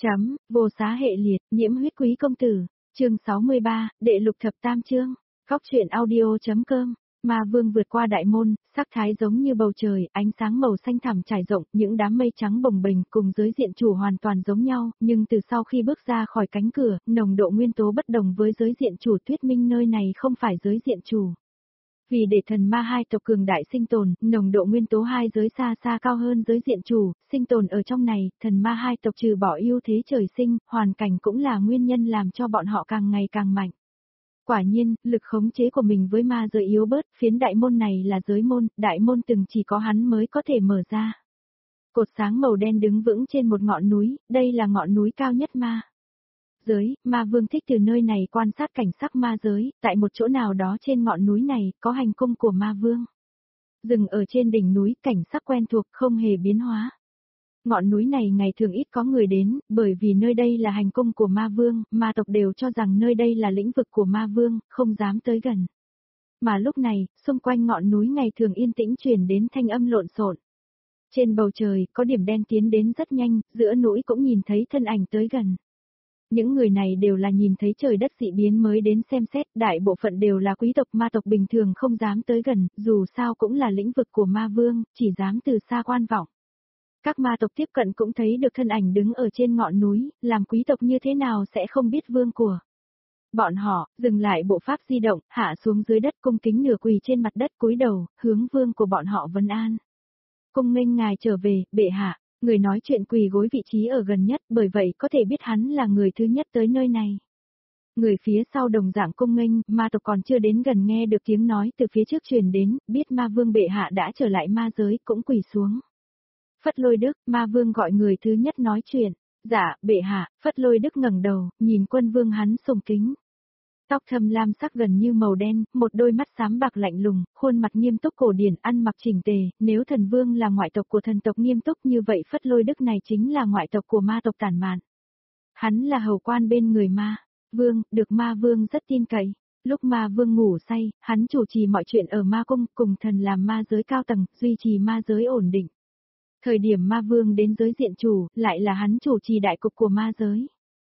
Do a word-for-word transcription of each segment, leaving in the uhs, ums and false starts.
Chấm, vô xá hệ liệt, nhiễm huyết quý công tử, chương sáu mươi ba, đệ lục thập tam chương, góc truyện audio.com, Ma Vương vượt qua đại môn, sắc thái giống như bầu trời, ánh sáng màu xanh thẳm trải rộng, những đám mây trắng bồng bềnh cùng giới diện chủ hoàn toàn giống nhau, nhưng từ sau khi bước ra khỏi cánh cửa, nồng độ nguyên tố bất đồng với giới diện chủ thuyết minh nơi này không phải giới diện chủ. Vì để thần ma hai tộc cường đại sinh tồn, nồng độ nguyên tố hai giới xa xa cao hơn giới diện chủ, sinh tồn ở trong này, thần ma hai tộc trừ bỏ ưu thế trời sinh, hoàn cảnh cũng là nguyên nhân làm cho bọn họ càng ngày càng mạnh. Quả nhiên, lực khống chế của mình với ma giới yếu bớt, phiến đại môn này là giới môn, đại môn từng chỉ có hắn mới có thể mở ra. Cột sáng màu đen đứng vững trên một ngọn núi, đây là ngọn núi cao nhất ma giới, Ma Vương thích từ nơi này quan sát cảnh sắc ma giới, tại một chỗ nào đó trên ngọn núi này, có hành cung của Ma Vương. Dừng ở trên đỉnh núi, cảnh sắc quen thuộc không hề biến hóa. Ngọn núi này ngày thường ít có người đến, bởi vì nơi đây là hành cung của Ma Vương, ma tộc đều cho rằng nơi đây là lĩnh vực của Ma Vương, không dám tới gần. Mà lúc này, xung quanh ngọn núi ngày thường yên tĩnh truyền đến thanh âm lộn xộn. Trên bầu trời, có điểm đen tiến đến rất nhanh, giữa núi cũng nhìn thấy thân ảnh tới gần. Những người này đều là nhìn thấy trời đất dị biến mới đến xem xét, đại bộ phận đều là quý tộc ma tộc bình thường không dám tới gần, dù sao cũng là lĩnh vực của Ma Vương, chỉ dám từ xa quan vọng. Các ma tộc tiếp cận cũng thấy được thân ảnh đứng ở trên ngọn núi, làm quý tộc như thế nào sẽ không biết vương của. Bọn họ, dừng lại bộ pháp di động, hạ xuống dưới đất cung kính nửa quỳ trên mặt đất cúi đầu, hướng vương của bọn họ vấn an. Cung nghênh ngài trở về, bệ hạ. Người nói chuyện quỳ gối vị trí ở gần nhất, bởi vậy có thể biết hắn là người thứ nhất tới nơi này. Người phía sau đồng dạng cung nghênh, ma tộc còn chưa đến gần nghe được tiếng nói từ phía trước truyền đến, biết Ma Vương bệ hạ đã trở lại ma giới, cũng quỳ xuống. Phất Lôi Đức, Ma Vương gọi người thứ nhất nói chuyện. Dạ, bệ hạ. Phất Lôi Đức ngẩng đầu, nhìn quân vương hắn sùng kính. Tóc thâm lam sắc gần như màu đen, một đôi mắt xám bạc lạnh lùng, khuôn mặt nghiêm túc cổ điển, ăn mặc chỉnh tề, nếu thần vương là ngoại tộc của thần tộc nghiêm túc như vậy Phất Lôi Đức này chính là ngoại tộc của ma tộc tản mạn. Hắn là hầu quan bên người ma vương, được Ma Vương rất tin cậy. Lúc Ma Vương ngủ say, hắn chủ trì mọi chuyện ở ma cung, cùng thần làm ma giới cao tầng, duy trì ma giới ổn định. Thời điểm Ma Vương đến giới diện chủ, lại là hắn chủ trì đại cục của ma giới.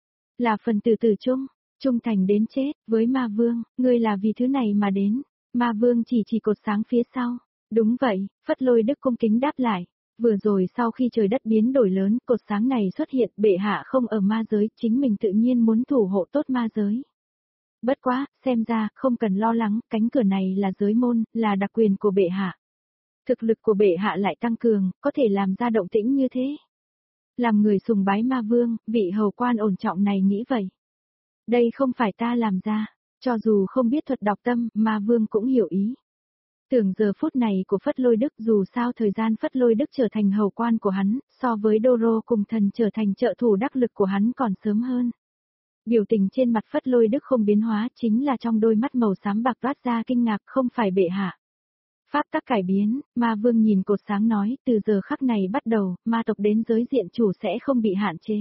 Là phần tử tử chung. Trung thành đến chết, với Ma Vương, ngươi là vì thứ này mà đến. Ma Vương chỉ chỉ cột sáng phía sau. Đúng vậy, Phất Lôi Đức cung kính đáp lại. Vừa rồi sau khi trời đất biến đổi lớn, cột sáng này xuất hiện, bệ hạ không ở ma giới, chính mình tự nhiên muốn thủ hộ tốt ma giới. Bất quá, xem ra, không cần lo lắng, cánh cửa này là giới môn, là đặc quyền của bệ hạ. Thực lực của bệ hạ lại tăng cường, có thể làm ra động tĩnh như thế. Làm người sùng bái Ma Vương, vị hầu quan ổn trọng này nghĩ vậy. Đây không phải ta làm ra, cho dù không biết thuật đọc tâm, Ma Vương cũng hiểu ý. Tưởng giờ phút này của Phất Lôi Đức dù sao thời gian Phất Lôi Đức trở thành hầu quan của hắn, so với Đô cùng thần trở thành trợ thủ đắc lực của hắn còn sớm hơn. Biểu tình trên mặt Phất Lôi Đức không biến hóa chính là trong đôi mắt màu xám bạc toát ra kinh ngạc không phải bệ hạ. Pháp tắc cải biến, Ma Vương nhìn cột sáng nói, từ giờ khắc này bắt đầu, ma tộc đến giới diện chủ sẽ không bị hạn chế.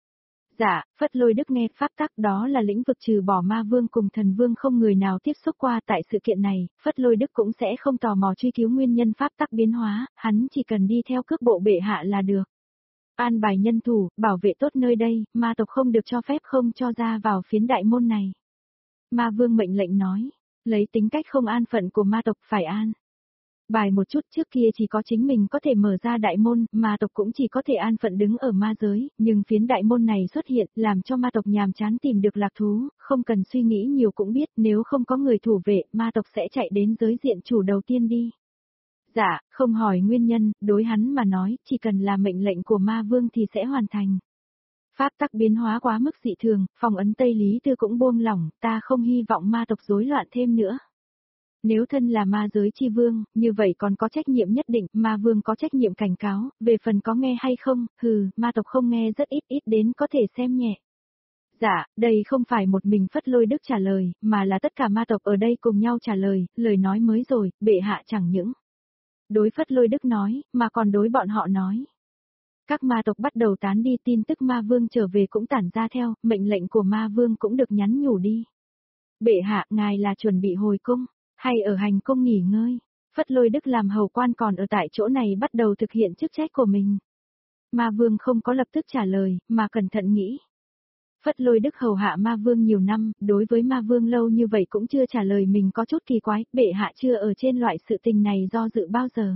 Dạ, Phất Lôi Đức nghe pháp tắc đó là lĩnh vực trừ bỏ Ma Vương cùng thần vương không người nào tiếp xúc qua tại sự kiện này, Phất Lôi Đức cũng sẽ không tò mò truy cứu nguyên nhân pháp tắc biến hóa, hắn chỉ cần đi theo cước bộ bệ hạ là được. An bài nhân thủ, bảo vệ tốt nơi đây, ma tộc không được cho phép không cho ra vào phiến đại môn này. Ma Vương mệnh lệnh nói, lấy tính cách không an phận của ma tộc phải an. Bài một chút trước kia chỉ có chính mình có thể mở ra đại môn, ma tộc cũng chỉ có thể an phận đứng ở ma giới, nhưng phiến đại môn này xuất hiện, làm cho ma tộc nhàm chán tìm được lạc thú, không cần suy nghĩ nhiều cũng biết nếu không có người thủ vệ, ma tộc sẽ chạy đến giới diện chủ đầu tiên đi. Dạ, không hỏi nguyên nhân, đối hắn mà nói, chỉ cần là mệnh lệnh của Ma Vương thì sẽ hoàn thành. Pháp tắc biến hóa quá mức dị thường, phong ấn Tây Lý Tư cũng buông lỏng, ta không hy vọng ma tộc rối loạn thêm nữa. Nếu thân là ma giới chi vương, như vậy còn có trách nhiệm nhất định, Ma Vương có trách nhiệm cảnh cáo, về phần có nghe hay không, hừ, ma tộc không nghe rất ít ít đến có thể xem nhẹ. Dạ, đây không phải một mình Phất Lôi Đức trả lời, mà là tất cả ma tộc ở đây cùng nhau trả lời, lời nói mới rồi, bệ hạ chẳng những đối Phất Lôi Đức nói, mà còn đối bọn họ nói. Các ma tộc bắt đầu tán đi, tin tức Ma Vương trở về cũng tản ra theo, mệnh lệnh của Ma Vương cũng được nhắn nhủ đi. Bệ hạ, ngài là chuẩn bị hồi cung, hay ở hành cung nghỉ ngơi? Phất Lôi Đức làm hầu quan còn ở tại chỗ này bắt đầu thực hiện chức trách của mình. Ma vương không có lập tức trả lời, mà cẩn thận nghĩ. Phất Lôi Đức hầu hạ ma vương nhiều năm, đối với ma vương lâu như vậy cũng chưa trả lời mình có chút kỳ quái, bệ hạ chưa ở trên loại sự tình này do dự bao giờ.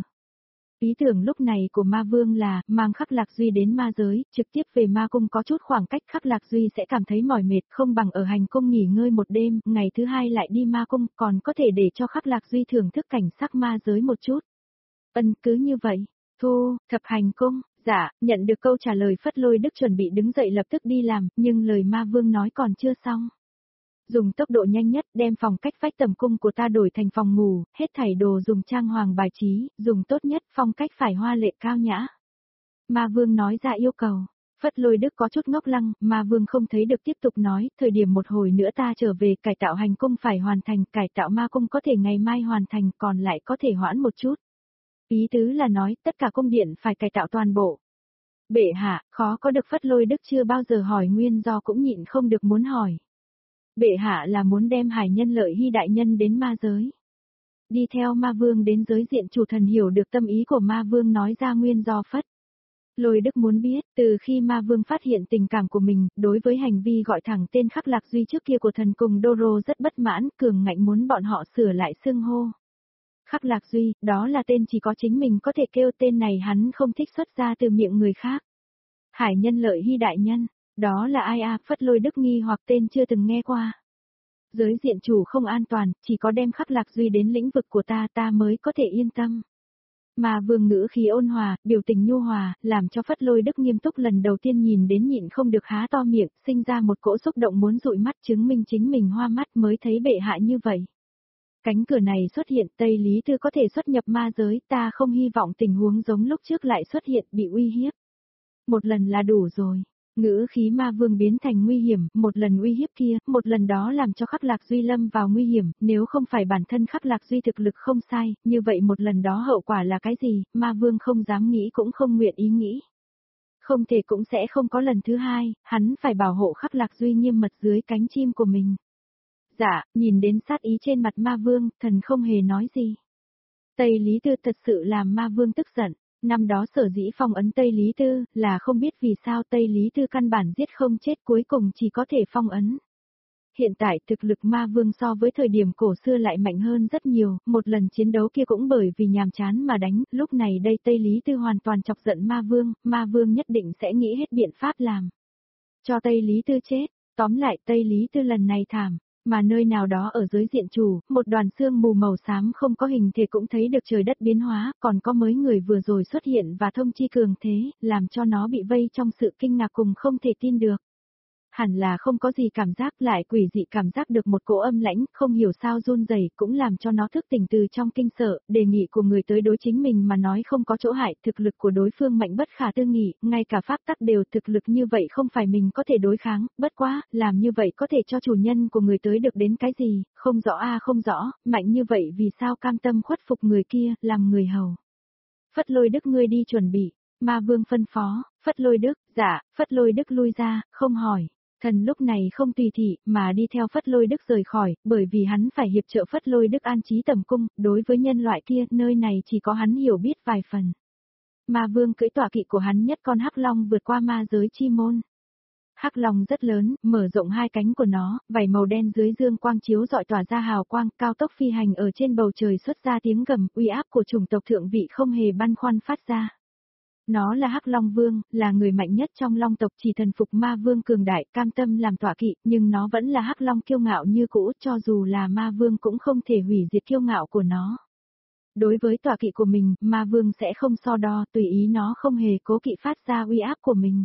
Ý tưởng lúc này của ma vương là, mang Khắc Lạc Duy đến ma giới, trực tiếp về ma cung có chút khoảng cách Khắc Lạc Duy sẽ cảm thấy mỏi mệt, không bằng ở hành cung nghỉ ngơi một đêm, ngày thứ hai lại đi ma cung, còn có thể để cho Khắc Lạc Duy thưởng thức cảnh sắc ma giới một chút. Ân cứ như vậy, thu, thập hành cung, dạ, nhận được câu trả lời Phất Lôi Đức chuẩn bị đứng dậy lập tức đi làm, nhưng lời ma vương nói còn chưa xong. Dùng tốc độ nhanh nhất đem phòng cách vách tầm cung của ta đổi thành phòng ngủ, hết thảy đồ dùng trang hoàng bài trí, dùng tốt nhất phong cách phải hoa lệ cao nhã. Ma vương nói ra yêu cầu. Phất Lôi Đức có chút ngốc lăng, ma vương không thấy được tiếp tục nói, thời điểm một hồi nữa ta trở về cải tạo hành cung phải hoàn thành, cải tạo ma cung có thể ngày mai hoàn thành, còn lại có thể hoãn một chút. Ý tứ là nói, tất cả cung điện phải cải tạo toàn bộ. Bệ hạ, khó có được Phất Lôi Đức chưa bao giờ hỏi nguyên do cũng nhịn không được muốn hỏi. Bệ hạ là muốn đem Hải Nhân Lợi Hy đại nhân đến ma giới. Đi theo ma vương đến giới diện chủ thần hiểu được tâm ý của ma vương nói ra nguyên do Phất. Lôi Đức muốn biết, từ khi ma vương phát hiện tình cảm của mình, đối với hành vi gọi thẳng tên Khắc Lạc Duy trước kia của thần cùng Doro rất bất mãn, cường ngạnh muốn bọn họ sửa lại xưng hô. Khắc Lạc Duy, đó là tên chỉ có chính mình có thể kêu, tên này hắn không thích xuất ra từ miệng người khác. Hải Nhân Lợi Hy đại nhân, đó là ai à? Phất Lôi Đức nghi hoặc tên chưa từng nghe qua. Giới diện chủ không an toàn, chỉ có đem Khắc Lạc Duy đến lĩnh vực của ta ta mới có thể yên tâm. Mà vương ngữ khí ôn hòa, biểu tình nhu hòa, làm cho Phất Lôi Đức nghiêm túc lần đầu tiên nhìn đến nhịn không được há to miệng, sinh ra một cỗ xúc động muốn dụi mắt chứng minh chính mình hoa mắt mới thấy bệ hạ như vậy. Cánh cửa này xuất hiện, Tây Lý Tư có thể xuất nhập ma giới, ta không hy vọng tình huống giống lúc trước lại xuất hiện bị uy hiếp. Một lần là đủ rồi. Ngữ khí ma vương biến thành nguy hiểm, một lần uy hiếp kia, một lần đó làm cho Khắc Lạc Duy lâm vào nguy hiểm, nếu không phải bản thân Khắc Lạc Duy thực lực không sai, như vậy một lần đó hậu quả là cái gì, ma vương không dám nghĩ cũng không nguyện ý nghĩ. Không thể cũng sẽ không có lần thứ hai, hắn phải bảo hộ Khắc Lạc Duy nghiêm mật dưới cánh chim của mình. Dạ, nhìn đến sát ý trên mặt ma vương, thần không hề nói gì. Tây Lý Tư thật sự làm ma vương tức giận. Năm đó sở dĩ phong ấn Tây Lý Tư, là không biết vì sao Tây Lý Tư căn bản giết không chết cuối cùng chỉ có thể phong ấn. Hiện tại thực lực ma vương so với thời điểm cổ xưa lại mạnh hơn rất nhiều, một lần chiến đấu kia cũng bởi vì nhàm chán mà đánh, lúc này đây Tây Lý Tư hoàn toàn chọc giận ma vương, ma vương nhất định sẽ nghĩ hết biện pháp làm. Cho Tây Lý Tư chết, tóm lại Tây Lý Tư lần này thảm. Mà nơi nào đó ở giới diện chủ, một đoàn sương mù màu xám không có hình thể cũng thấy được trời đất biến hóa, còn có mấy người vừa rồi xuất hiện và thông chi cường thế, làm cho nó bị vây trong sự kinh ngạc cùng không thể tin được. Hẳn là không có gì cảm giác, lại quỷ dị cảm giác được một cỗ âm lãnh, không hiểu sao run rẩy cũng làm cho nó thức tỉnh từ trong kinh sợ, đề nghị của người tới đối chính mình mà nói không có chỗ hại, thực lực của đối phương mạnh bất khả tư nghị, ngay cả pháp tắc đều thực lực như vậy không phải mình có thể đối kháng, bất quá, làm như vậy có thể cho chủ nhân của người tới được đến cái gì, không rõ a không rõ, mạnh như vậy vì sao cam tâm khuất phục người kia, làm người hầu. Phất Lôi Đức ngươi đi chuẩn bị, ma vương phân phó, Phất Lôi Đức, dạ, Phất Lôi Đức lui ra, không hỏi. Thần lúc này không tùy thị, mà đi theo Phất Lôi Đức rời khỏi, bởi vì hắn phải hiệp trợ Phất Lôi Đức an trí tầm cung, đối với nhân loại kia, nơi này chỉ có hắn hiểu biết vài phần. Ma vương cưỡi tọa kỵ của hắn nhất con hắc long vượt qua ma giới chi môn. Hắc long rất lớn, mở rộng hai cánh của nó, vảy màu đen dưới dương quang chiếu rọi tỏa ra hào quang, cao tốc phi hành ở trên bầu trời xuất ra tiếng gầm, uy áp của chủng tộc thượng vị không hề băn khoăn phát ra. Nó là Hắc Long Vương, là người mạnh nhất trong Long tộc, chỉ thần phục ma vương cường đại, cam tâm làm tọa kỵ, nhưng nó vẫn là Hắc Long kiêu ngạo như cũ, cho dù là ma vương cũng không thể hủy diệt kiêu ngạo của nó. Đối với tọa kỵ của mình, ma vương sẽ không so đo, tùy ý nó không hề cố kỵ phát ra uy áp của mình.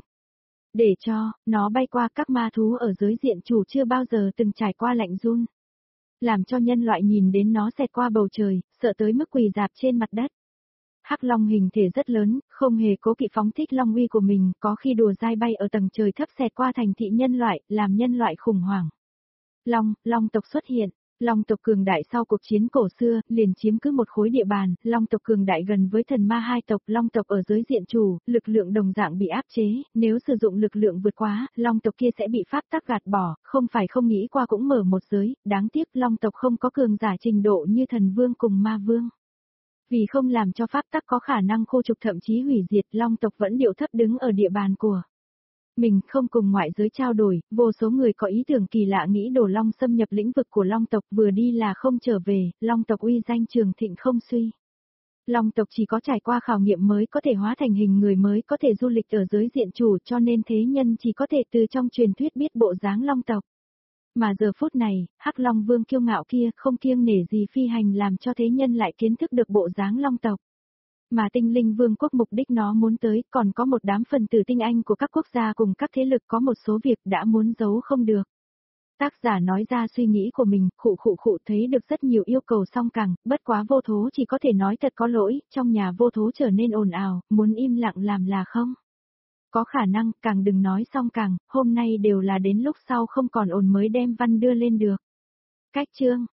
Để cho, nó bay qua các ma thú ở giới diện chủ chưa bao giờ từng trải qua lạnh run. Làm cho nhân loại nhìn đến nó xẹt qua bầu trời, sợ tới mức quỳ dạp trên mặt đất. Hắc Long hình thể rất lớn, không hề cố kỵ phóng thích long uy của mình, có khi đùa dai bay ở tầng trời thấp xẹt qua thành thị nhân loại, làm nhân loại khủng hoảng. Long, Long tộc xuất hiện, Long tộc cường đại sau cuộc chiến cổ xưa, liền chiếm cứ một khối địa bàn, Long tộc cường đại gần với thần ma hai tộc, Long tộc ở giới diện chủ, lực lượng đồng dạng bị áp chế, nếu sử dụng lực lượng vượt quá, Long tộc kia sẽ bị pháp tắc gạt bỏ, không phải không nghĩ qua cũng mở một giới, đáng tiếc Long tộc không có cường giả trình độ như thần vương cùng ma vương. Vì không làm cho pháp tắc có khả năng khô trục thậm chí hủy diệt, Long tộc vẫn điệu thấp đứng ở địa bàn của mình, không cùng ngoại giới trao đổi, vô số người có ý tưởng kỳ lạ nghĩ đổ Long xâm nhập lĩnh vực của Long tộc, vừa đi là không trở về, Long tộc uy danh trường thịnh không suy. Long tộc chỉ có trải qua khảo nghiệm mới có thể hóa thành hình người, mới có thể du lịch ở giới diện chủ, cho nên thế nhân chỉ có thể từ trong truyền thuyết biết bộ dáng Long tộc. Mà giờ phút này, Hắc Long Vương kiêu ngạo kia không kiêng nể gì phi hành làm cho thế nhân lại kiến thức được bộ dáng Long tộc. Mà Tinh Linh Vương quốc mục đích nó muốn tới, còn có một đám phần tử tinh anh của các quốc gia cùng các thế lực có một số việc đã muốn giấu không được. Tác giả nói ra suy nghĩ của mình, khụ khụ khụ, thấy được rất nhiều yêu cầu song càng, bất quá vô thố chỉ có thể nói thật có lỗi, trong nhà vô thố trở nên ồn ào, muốn im lặng làm là không. Có khả năng, càng đừng nói song càng, hôm nay đều là đến lúc sau không còn ồn mới đem văn đưa lên được. Cách chương